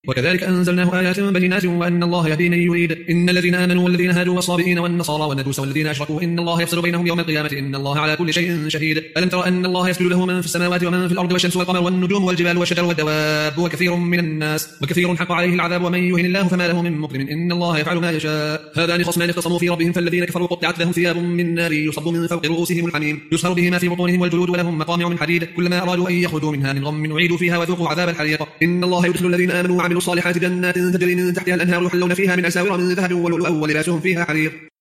وكذلك أنزلناه آيات بينات وأن الله يهدي من يريد. إن الذين آمنوا والذين هادوا والصابئين والنصارى والمجوس والذين أشركوا إن الله يفصل بينهم يوم القيامة إن الله على كل شيء شهيد. ألم تر أن الله يسجد له من في السماوات ومن في الأرض والشمس والقمر والنجوم والجبال والشجر والدواب وكثير من الناس وكثير حق عليه العذاب ومن يهن الله فما له من مكرم إن الله يفعل ما يشاء. هذان خصمان اختصموا في ربهم فالذين كفروا قطعت لهم ثياب من نار يصب من فوق رؤوسهم الحميم يصهر به ما في بطونهم والجلود ولهم مقامع من حديد كلما أرادوا أن يخرجوا منها من غم أعيدوا فيها وذوقوا عذاب الحريق. إن الله يدخل الذين آمنوا وعملوا الصالحات جنات تجري من تحتها الأنهار يحلون فيها من أساور من ذهب ولؤلؤا ولباسهم فيها حرير.